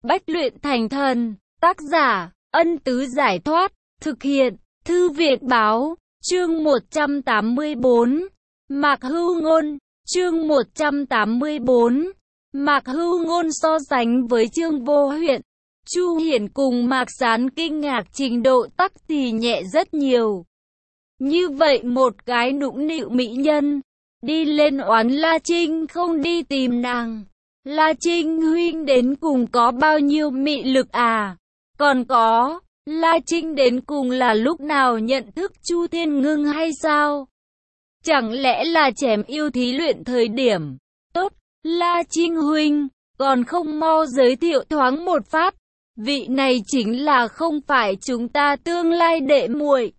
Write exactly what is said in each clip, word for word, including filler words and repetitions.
bách luyện thành thần. Tác giả, Ân Tứ Giải Thoát. Thực hiện, Thư Viện Báo. Chương một trăm tám mươi tư. Mạc Hưu Ngôn. Chương một trăm tám mươi tư. Mạc Hưu Ngôn so sánh với Trương Vô Huyện, Chu Hiển cùng Mạc Sán kinh ngạc trình độ tắc thì nhẹ rất nhiều. Như vậy một cái nũng nịu mỹ nhân, đi lên oán La Trinh không đi tìm nàng. La Trinh huynh đến cùng có bao nhiêu mị lực à? Còn có, La Trinh đến cùng là lúc nào nhận thức Chu Thiên Ngưng hay sao? Chẳng lẽ là chém yêu thí luyện thời điểm? Tốt, La Trinh huynh, còn không mau giới thiệu thoáng một phát. Vị này chính là không phải chúng ta tương lai đệ muội.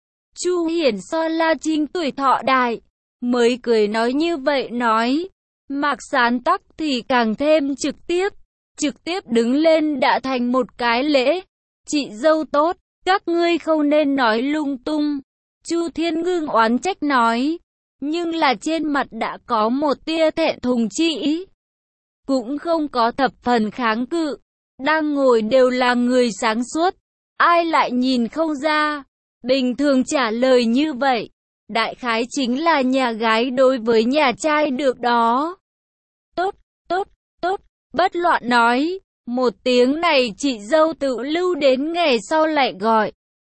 Chu Hiển so La Trinh tuổi thọ đại, mới cười nói như vậy nói. Mạc Sán tắc thì càng thêm trực tiếp, trực tiếp đứng lên đã thành một cái lễ. Chị dâu tốt, các ngươi không nên nói lung tung. Chu Thiên Ngưng oán trách nói, nhưng là trên mặt đã có một tia thẹn thùng chi ý, cũng không có thập phần kháng cự. Đang ngồi đều là người sáng suốt, ai lại nhìn không ra. Bình thường trả lời như vậy, đại khái chính là nhà gái đối với nhà trai được đó. Tốt, tốt, tốt, bất loạn nói, một tiếng này chị dâu tự lưu đến ngày sau lại gọi.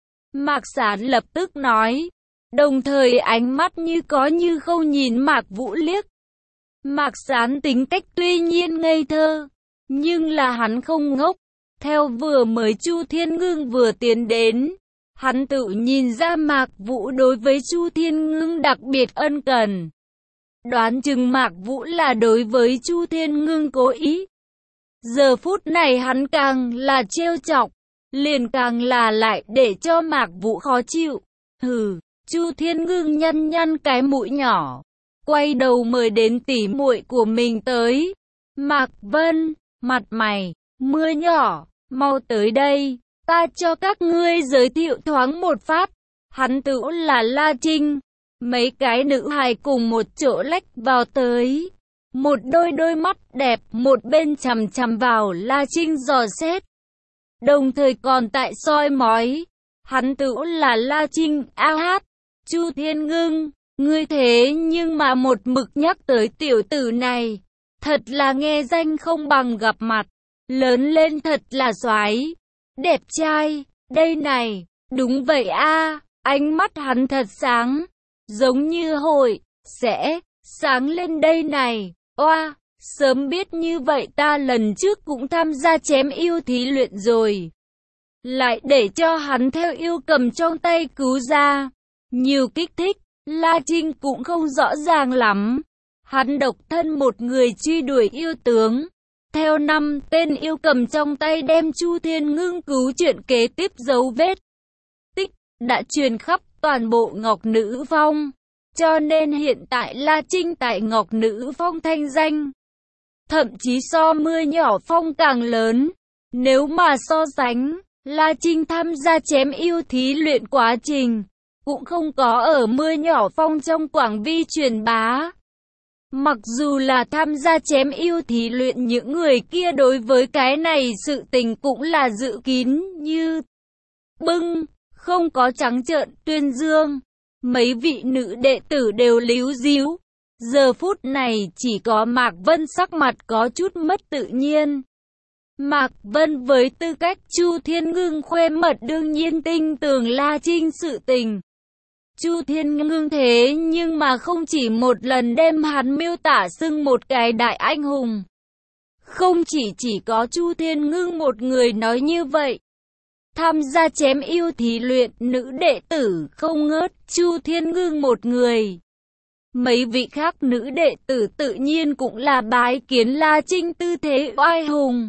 Mạc Sán lập tức nói, đồng thời ánh mắt như có như không nhìn Mạc Vũ liếc. Mạc Sán tính cách tuy nhiên ngây thơ, nhưng là hắn không ngốc. Theo vừa mới Chu Thiên Ngưng vừa tiến đến, hắn tự nhìn ra Mạc Vũ đối với Chu Thiên Ngưng đặc biệt ân cần. Đoán chừng Mạc Vũ là đối với Chu Thiên Ngưng cố ý. Giờ phút này hắn càng là trêu chọc, liền càng là lại để cho Mạc Vũ khó chịu. Hừ, Chu Thiên Ngưng nhăn nhăn cái mũi nhỏ, quay đầu mời đến tỉ muội của mình tới. Mạc Vân, mặt mày, mưa nhỏ, mau tới đây, ta cho các ngươi giới thiệu thoáng một phát. Hắn tự là La Trinh. Mấy cái nữ hài cùng một chỗ lách vào tới. Một đôi đôi mắt đẹp một bên chằm chằm vào La Trinh dò xét, đồng thời còn tại soi mói. Hắn tự là La Trinh. A hát, Chu Thiên Ngưng, ngươi thế nhưng mà một mực nhắc tới tiểu tử này, thật là nghe danh không bằng gặp mặt. Lớn lên thật là soái, đẹp trai. Đây này, đúng vậy a. Ánh mắt hắn thật sáng, giống như hội sẽ sáng lên đây này. Oa, sớm biết như vậy ta lần trước cũng tham gia chém yêu thí luyện rồi. Lại để cho hắn theo yêu cầm trong tay cứu ra. Nhiều kích thích, La Trinh cũng không rõ ràng lắm. Hắn độc thân một người truy đuổi yêu tướng, theo năm tên yêu cầm trong tay đem Chu Thiên Ngưng cứu chuyện kế tiếp dấu vết tích đã truyền khắp toàn bộ Ngọc Nữ Phong. Cho nên hiện tại La Trinh tại Ngọc Nữ Phong thanh danh, thậm chí so Mưa Nhỏ Phong càng lớn. Nếu mà so sánh, La Trinh tham gia chém yêu thí luyện quá trình, cũng không có ở Mưa Nhỏ Phong trong quảng vi truyền bá. Mặc dù là tham gia chém yêu thí luyện, những người kia đối với cái này sự tình cũng là dự kín như bưng, không có trắng trợn tuyên dương. Mấy vị nữ đệ tử đều líu díu. Giờ phút này chỉ có Mạc Vân sắc mặt có chút mất tự nhiên. Mạc Vân với tư cách Chu Thiên Ngưng khoe mật đương nhiên tin tưởng La Trinh sự tình. Chu Thiên Ngưng thế nhưng mà không chỉ một lần đem hắn miêu tả xưng một cái đại anh hùng. Không chỉ chỉ có Chu Thiên Ngưng một người nói như vậy. Tham gia chém yêu thí luyện nữ đệ tử không ngớt Chu Thiên Ngưng một người. Mấy vị khác nữ đệ tử tự nhiên cũng là bái kiến La Trinh tư thế oai hùng.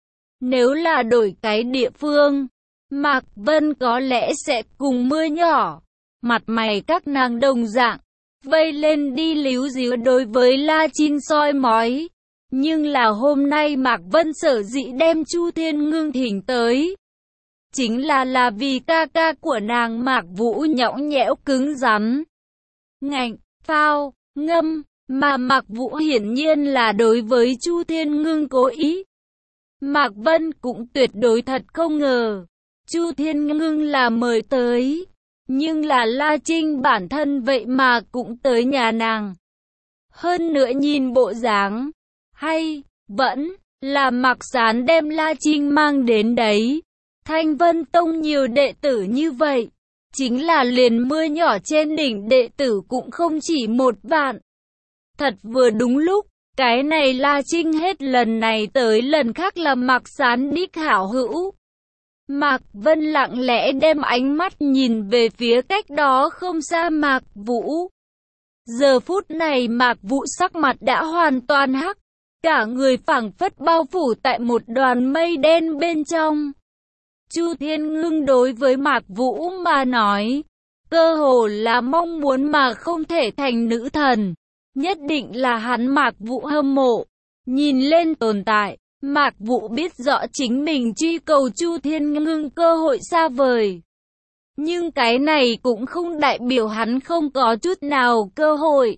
Nếu là đổi cái địa phương, Mạc Vân có lẽ sẽ cùng Mưa Nhỏ, mặt mày các nàng đồng dạng, vây lên đi líu díu đối với La Trinh soi mói. Nhưng là hôm nay Mạc Vân sở dĩ đem Chu Thiên Ngưng thỉnh tới, chính là là vì ca ca của nàng Mạc Vũ nhõng nhẽo cứng rắn, ngạnh, phao, ngâm, mà Mạc Vũ hiển nhiên là đối với Chu Thiên Ngưng cố ý. Mạc Vân cũng tuyệt đối thật không ngờ, Chu Thiên Ngưng là mời tới, nhưng là La Trinh bản thân vậy mà cũng tới nhà nàng. Hơn nữa nhìn bộ dáng, hay, vẫn, là Mạc Sán đem La Trinh mang đến đấy. Thanh Vân Tông nhiều đệ tử như vậy, chính là liền mưa nhỏ trên đỉnh đệ tử cũng không chỉ một vạn. Thật vừa đúng lúc, cái này La Trinh hết lần này tới lần khác là Mạc Sán đích hảo hữu. Mạc Vân lặng lẽ đem ánh mắt nhìn về phía cách đó không xa Mạc Vũ. Giờ phút này Mạc Vũ sắc mặt đã hoàn toàn hắc, cả người phảng phất bao phủ tại một đoàn mây đen bên trong. Chu Thiên Ngưng đối với Mạc Vũ mà nói, cơ hồ là mong muốn mà không thể thành nữ thần. Nhất định là hắn Mạc Vũ hâm mộ. Nhìn lên tồn tại, Mạc Vũ biết rõ chính mình truy cầu Chu Thiên Ngưng cơ hội xa vời. Nhưng cái này cũng không đại biểu hắn không có chút nào cơ hội.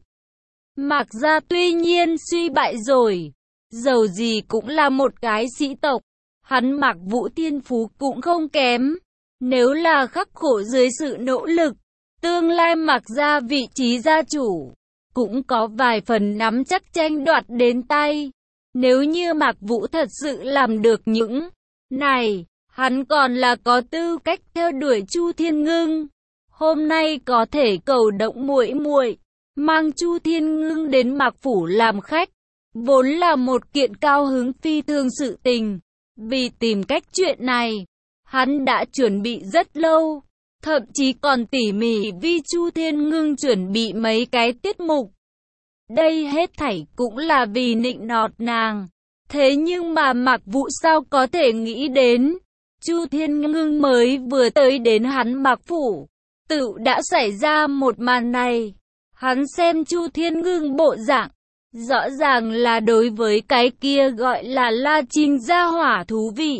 Mạc gia tuy nhiên suy bại rồi, dầu gì cũng là một cái sĩ tộc. Hắn Mạc Vũ thiên phú cũng không kém. Nếu là khắc khổ dưới sự nỗ lực, tương lai Mạc gia vị trí gia chủ cũng có vài phần nắm chắc tranh đoạt đến tay. Nếu như Mạc Vũ thật sự làm được những này, hắn còn là có tư cách theo đuổi Chu Thiên Ngưng. Hôm nay có thể cầu động muội muội mang Chu Thiên Ngưng đến Mạc phủ làm khách, vốn là một kiện cao hứng phi thường sự tình. Vì tìm cách chuyện này, hắn đã chuẩn bị rất lâu, thậm chí còn tỉ mỉ vì Chu Thiên Ngưng chuẩn bị mấy cái tiết mục. Đây hết thảy cũng là vì nịnh nọt nàng. Thế nhưng mà Mạc Vũ sao có thể nghĩ đến, Chu Thiên Ngưng mới vừa tới đến hắn Mạc phủ, tự đã xảy ra một màn này. Hắn xem Chu Thiên Ngưng bộ dạng, rõ ràng là đối với cái kia gọi là La Trinh gia hỏa thú vị.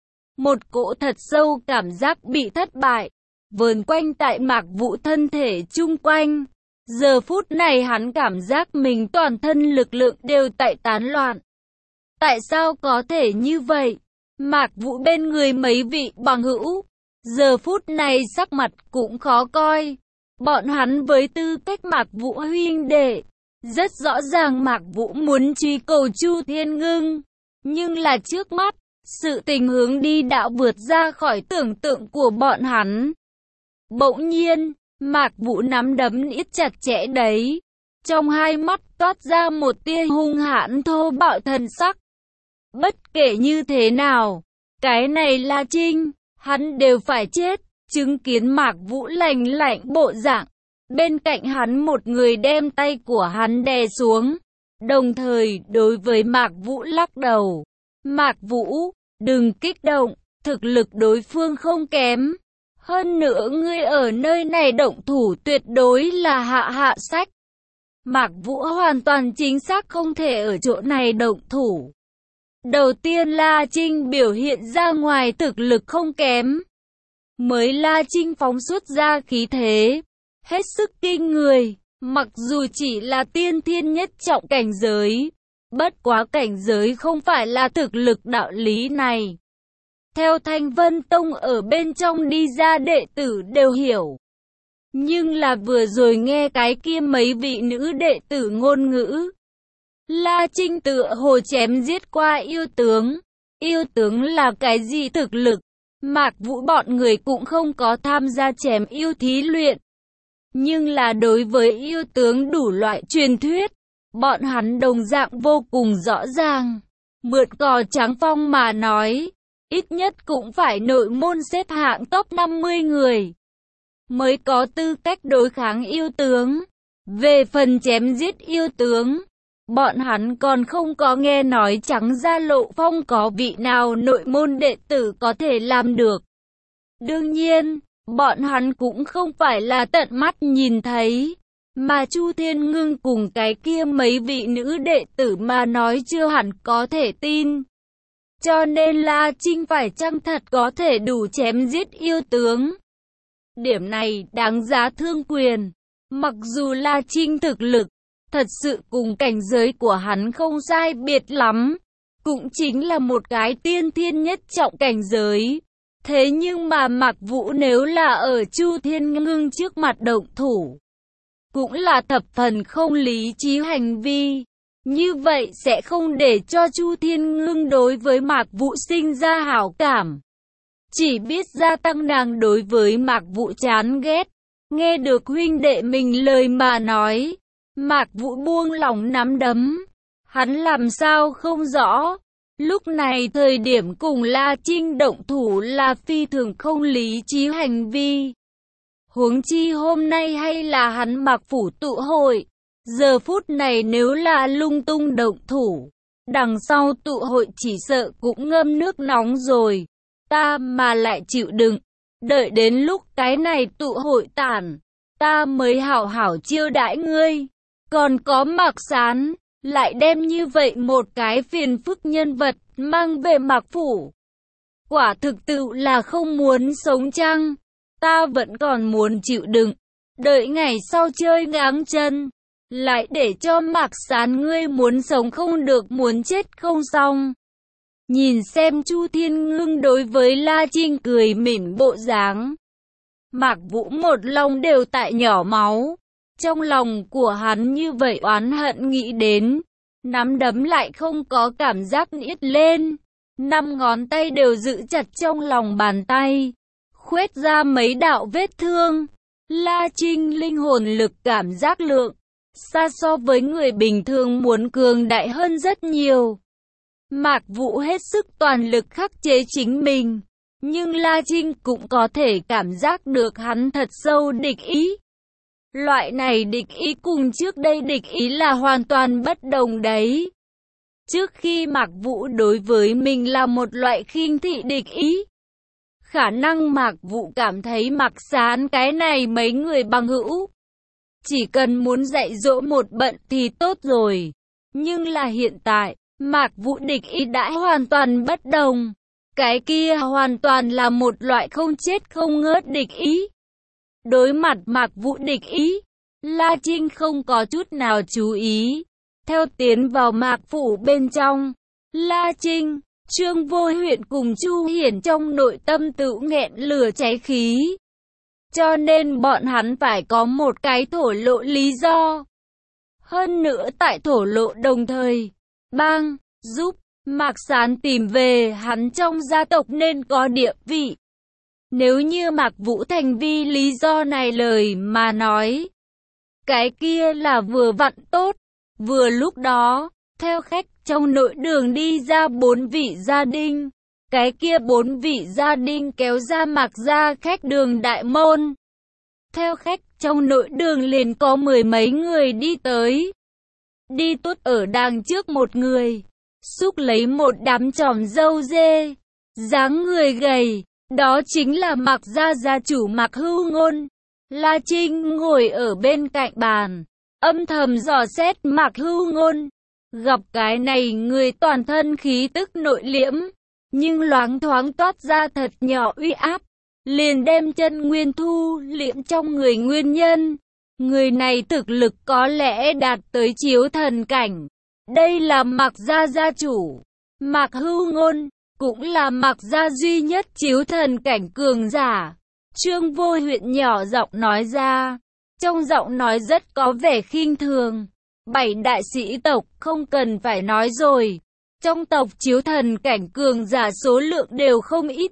Một cỗ thật sâu cảm giác bị thất bại, vờn quanh tại Mạc Vũ thân thể chung quanh. Giờ phút này hắn cảm giác mình toàn thân lực lượng đều tại tán loạn. Tại sao có thể như vậy? Mạc Vũ bên người mấy vị bằng hữu, giờ phút này sắc mặt cũng khó coi. Bọn hắn với tư cách Mạc Vũ huynh đệ, rất rõ ràng Mạc Vũ muốn truy cầu Chu Thiên Ngưng. Nhưng là trước mắt, sự tình hướng đi đã vượt ra khỏi tưởng tượng của bọn hắn. Bỗng nhiên, Mạc Vũ nắm đấm niết chặt chẽ đấy. Trong hai mắt toát ra một tia hung hãn thô bạo thần sắc. Bất kể như thế nào, cái này là Trinh, hắn đều phải chết. Chứng kiến Mạc Vũ lạnh lạnh bộ dạng, bên cạnh hắn một người đem tay của hắn đè xuống, đồng thời đối với Mạc Vũ lắc đầu. Mạc Vũ, đừng kích động, thực lực đối phương không kém. Hơn nữa ngươi ở nơi này động thủ tuyệt đối là hạ hạ sách. Mạc Vũ hoàn toàn chính xác không thể ở chỗ này động thủ. Đầu tiên La Trinh biểu hiện ra ngoài thực lực không kém. Mới La Trinh phóng xuất ra khí thế, hết sức kinh người, mặc dù chỉ là tiên thiên nhất trọng cảnh giới. Bất quá cảnh giới không phải là thực lực đạo lý này. Theo Thanh Vân Tông ở bên trong đi ra đệ tử đều hiểu. Nhưng là vừa rồi nghe cái kia mấy vị nữ đệ tử ngôn ngữ. La Trinh tựa hồ chém giết qua yêu tướng. Yêu tướng là cái gì thực lực? Mạc Vũ bọn người cũng không có tham gia chém yêu thí luyện. Nhưng là đối với yêu tướng đủ loại truyền thuyết, bọn hắn đồng dạng vô cùng rõ ràng. Mượn cò trắng phong mà nói, ít nhất cũng phải nội môn xếp hạng top năm mươi người mới có tư cách đối kháng yêu tướng. Về phần chém giết yêu tướng, bọn hắn còn không có nghe nói trắng ra lộ phong có vị nào nội môn đệ tử có thể làm được. Đương nhiên, bọn hắn cũng không phải là tận mắt nhìn thấy, mà Chu Thiên Ngưng cùng cái kia mấy vị nữ đệ tử mà nói chưa hẳn có thể tin. Cho nên La Trinh phải chăng thật có thể đủ chém giết yêu tướng. Điểm này đáng giá thương quyền. Mặc dù La Trinh thực lực thật sự cùng cảnh giới của hắn không sai biệt lắm, cũng chính là một cái tiên thiên nhất trọng cảnh giới. Thế nhưng mà Mạc Vũ nếu là ở Chu Thiên Ngưng trước mặt động thủ, cũng là thập phần không lý trí hành vi. Như vậy sẽ không để cho Chu Thiên Ngưng đối với Mạc Vũ sinh ra hảo cảm, chỉ biết gia tăng nàng đối với Mạc Vũ chán ghét. Nghe được huynh đệ mình lời mà nói, Mạc Vũ buông lỏng nắm đấm. Hắn làm sao không rõ, lúc này thời điểm cùng La Trinh động thủ là phi thường không lý trí hành vi. Huống chi hôm nay hay là hắn Mạc phủ tụ hội, giờ phút này nếu là lung tung động thủ, đằng sau tụ hội chỉ sợ cũng ngâm nước nóng rồi. Ta mà lại chịu đựng, đợi đến lúc cái này tụ hội tản, ta mới hảo hảo chiêu đãi ngươi. Còn có Mạc Sán, lại đem như vậy một cái phiền phức nhân vật mang về Mạc phủ. Quả thực tự là không muốn sống chăng? Ta vẫn còn muốn chịu đựng, đợi ngày sau chơi ngáng chân, lại để cho Mạc Sán ngươi muốn sống không được muốn chết không xong. Nhìn xem Chu Thiên Ngưng đối với La Trinh cười mỉm bộ dáng, Mạc Vũ một lòng đều tại nhỏ máu. Trong lòng của hắn như vậy oán hận nghĩ đến, nắm đấm lại không có cảm giác niết lên, năm ngón tay đều giữ chặt trong lòng bàn tay, khuét ra mấy đạo vết thương. La Trinh linh hồn lực cảm giác lượng, xa so với người bình thường muốn cường đại hơn rất nhiều. Mạc Vũ hết sức toàn lực khắc chế chính mình, nhưng La Trinh cũng có thể cảm giác được hắn thật sâu địch ý. Loại này địch ý cùng trước đây địch ý là hoàn toàn bất đồng đấy. Trước khi Mạc Vũ đối với mình là một loại khinh thị địch ý, khả năng Mạc Vũ cảm thấy Mạc Sán cái này mấy người bằng hữu, chỉ cần muốn dạy dỗ một bận thì tốt rồi. Nhưng là hiện tại, Mạc Vũ địch ý đã hoàn toàn bất đồng. Cái kia hoàn toàn là một loại không chết không ngớt địch ý. Đối mặt Mạc Vũ địch ý, La Trinh không có chút nào chú ý. Theo tiến vào Mạc phủ bên trong, La Trinh, Trương Vô Huyện cùng Chu Hiển trong nội tâm tự nghẹn lửa cháy khí. Cho nên bọn hắn phải có một cái thổ lộ lý do. Hơn nữa tại thổ lộ đồng thời, bang, giúp Mạc Sán tìm về hắn trong gia tộc nên có địa vị. Nếu như Mạc Vũ thành vì lý do này lời mà nói, cái kia là vừa vặn tốt. Vừa lúc đó, theo khách trong nội đường đi ra bốn vị gia đình. Cái kia bốn vị gia đình kéo ra Mạc gia khách đường đại môn. Theo khách trong nội đường liền có mười mấy người đi tới. Đi tốt ở đằng trước một người, xúc lấy một đám tròm râu dê, dáng người gầy, đó chính là Mạc gia gia chủ Mạc Hưu Ngôn. La Trinh ngồi ở bên cạnh bàn, âm thầm dò xét Mạc Hưu Ngôn. Gặp cái này người toàn thân khí tức nội liễm, nhưng loáng thoáng toát ra thật nhỏ uy áp, liền đem chân nguyên thu liễm trong người nguyên nhân. Người này thực lực có lẽ đạt tới chiếu thần cảnh. Đây là Mạc gia gia chủ, Mạc Hưu Ngôn, cũng là Mạc gia duy nhất chiếu thần cảnh cường giả. Trương Vô Huyện nhỏ giọng nói ra, trong giọng nói rất có vẻ khinh thường. Bảy đại sĩ tộc không cần phải nói rồi, trong tộc chiếu thần cảnh cường giả số lượng đều không ít.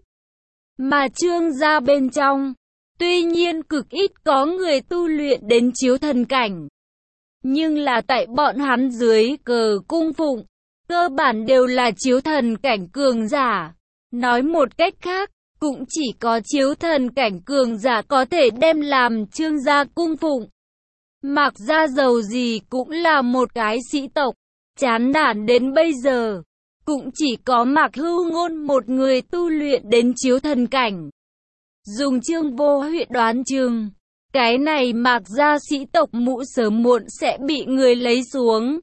Mà Trương gia bên trong, tuy nhiên cực ít có người tu luyện đến chiếu thần cảnh. Nhưng là tại bọn hắn dưới cờ cung phụng, cơ bản đều là chiếu thần cảnh cường giả. Nói một cách khác, cũng chỉ có chiếu thần cảnh cường giả có thể đem làm Trương gia cung phụng. Mạc gia giàu gì cũng là một cái sĩ tộc, chán nản đến bây giờ. Cũng chỉ có Mạc Hưu Ngôn một người tu luyện đến chiếu thần cảnh. Dùng Trương Vô Huyện đoán chừng, cái này Mạc gia sĩ tộc mũ sớm muộn sẽ bị người lấy xuống.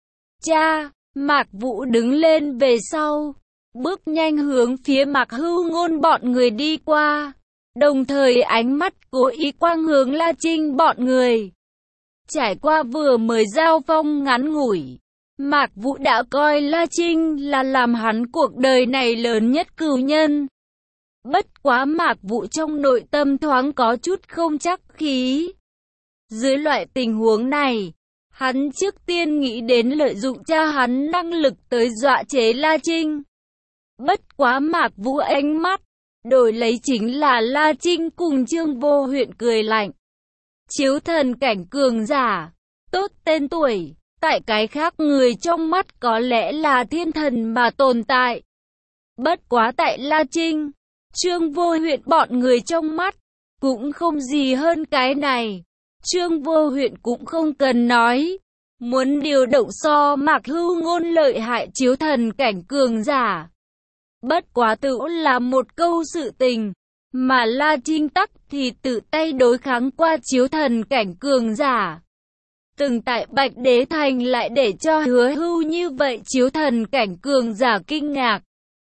Cha, Mạc Vũ đứng lên về sau, bước nhanh hướng phía Mạc Hưu Ngôn bọn người đi qua, đồng thời ánh mắt cố ý quang hướng La Trinh bọn người. Trải qua vừa mới giao phong ngắn ngủi, Mạc Vũ đã coi La Trinh là làm hắn cuộc đời này lớn nhất cừu nhân. Bất quá Mạc Vũ trong nội tâm thoáng có chút không chắc khí. Dưới loại tình huống này, hắn trước tiên nghĩ đến lợi dụng cha hắn năng lực tới dọa chế La Trinh. Bất quá Mạc Vũ ánh mắt, đổi lấy chính là La Trinh cùng Trương Vô Huyện cười lạnh. Chiếu thần cảnh cường giả, tốt tên tuổi, tại cái khác người trong mắt có lẽ là thiên thần mà tồn tại. Bất quá tại La Trinh, Trương Vô Huyện bọn người trong mắt, cũng không gì hơn cái này. Trương Vô Huyện cũng không cần nói, muốn điều động so Mạc Hưu Ngôn lợi hại chiếu thần cảnh cường giả. Bất quá tự là một câu sự tình, mà La Trinh tắc thì tự tay đối kháng qua chiếu thần cảnh cường giả. Từng tại Bạch Đế Thành lại để cho Hứa Hưu như vậy chiếu thần cảnh cường giả kinh ngạc.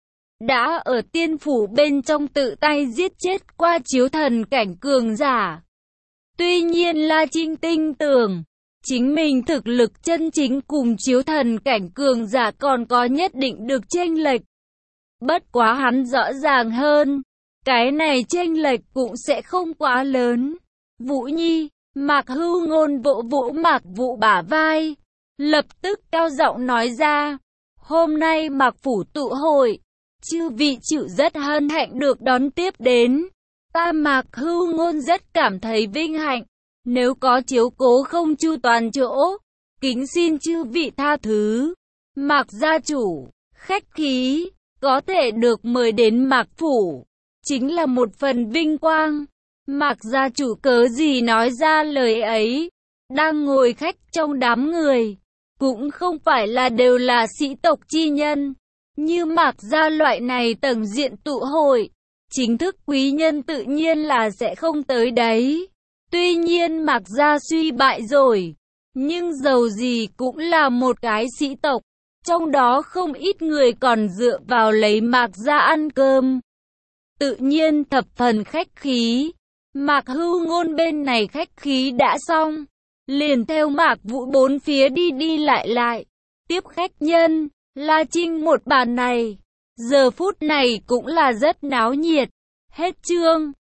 Đã ở tiên phủ bên trong tự tay giết chết qua chiếu thần cảnh cường giả. Tuy nhiên La Trinh tin tưởng, chính mình thực lực chân chính cùng chiếu thần cảnh cường giả còn có nhất định được chênh lệch. Bất quá hắn rõ ràng hơn, cái này chênh lệch cũng sẽ không quá lớn. Vũ Nhi, Mạc Hưu Ngôn vỗ vỗ Mạc Vũ bả vai, lập tức cao giọng nói ra, hôm nay Mạc phủ tụ hội, chư vị chịu rất hân hạnh được đón tiếp đến. Ta Mạc Hưu Ngôn rất cảm thấy vinh hạnh, nếu có chiếu cố không chu toàn chỗ, kính xin chư vị tha thứ. Mạc gia chủ, khách khí, có thể được mời đến Mạc phủ, chính là một phần vinh quang. Mạc gia chủ cớ gì nói ra lời ấy, đang ngồi khách trong đám người, cũng không phải là đều là sĩ tộc chi nhân. Như Mạc gia loại này tầng diện tụ hội, chính thức quý nhân tự nhiên là sẽ không tới đấy. Tuy nhiên Mạc gia suy bại rồi, nhưng dầu gì cũng là một cái sĩ tộc, trong đó không ít người còn dựa vào lấy Mạc gia ăn cơm. Tự nhiên thập phần khách khí. Mạc Hưu Ngôn bên này khách khí đã xong, liền theo Mạc Vũ bốn phía đi đi lại lại, tiếp khách nhân. La Trinh một bàn này, giờ phút này cũng là rất náo nhiệt. Hết chương.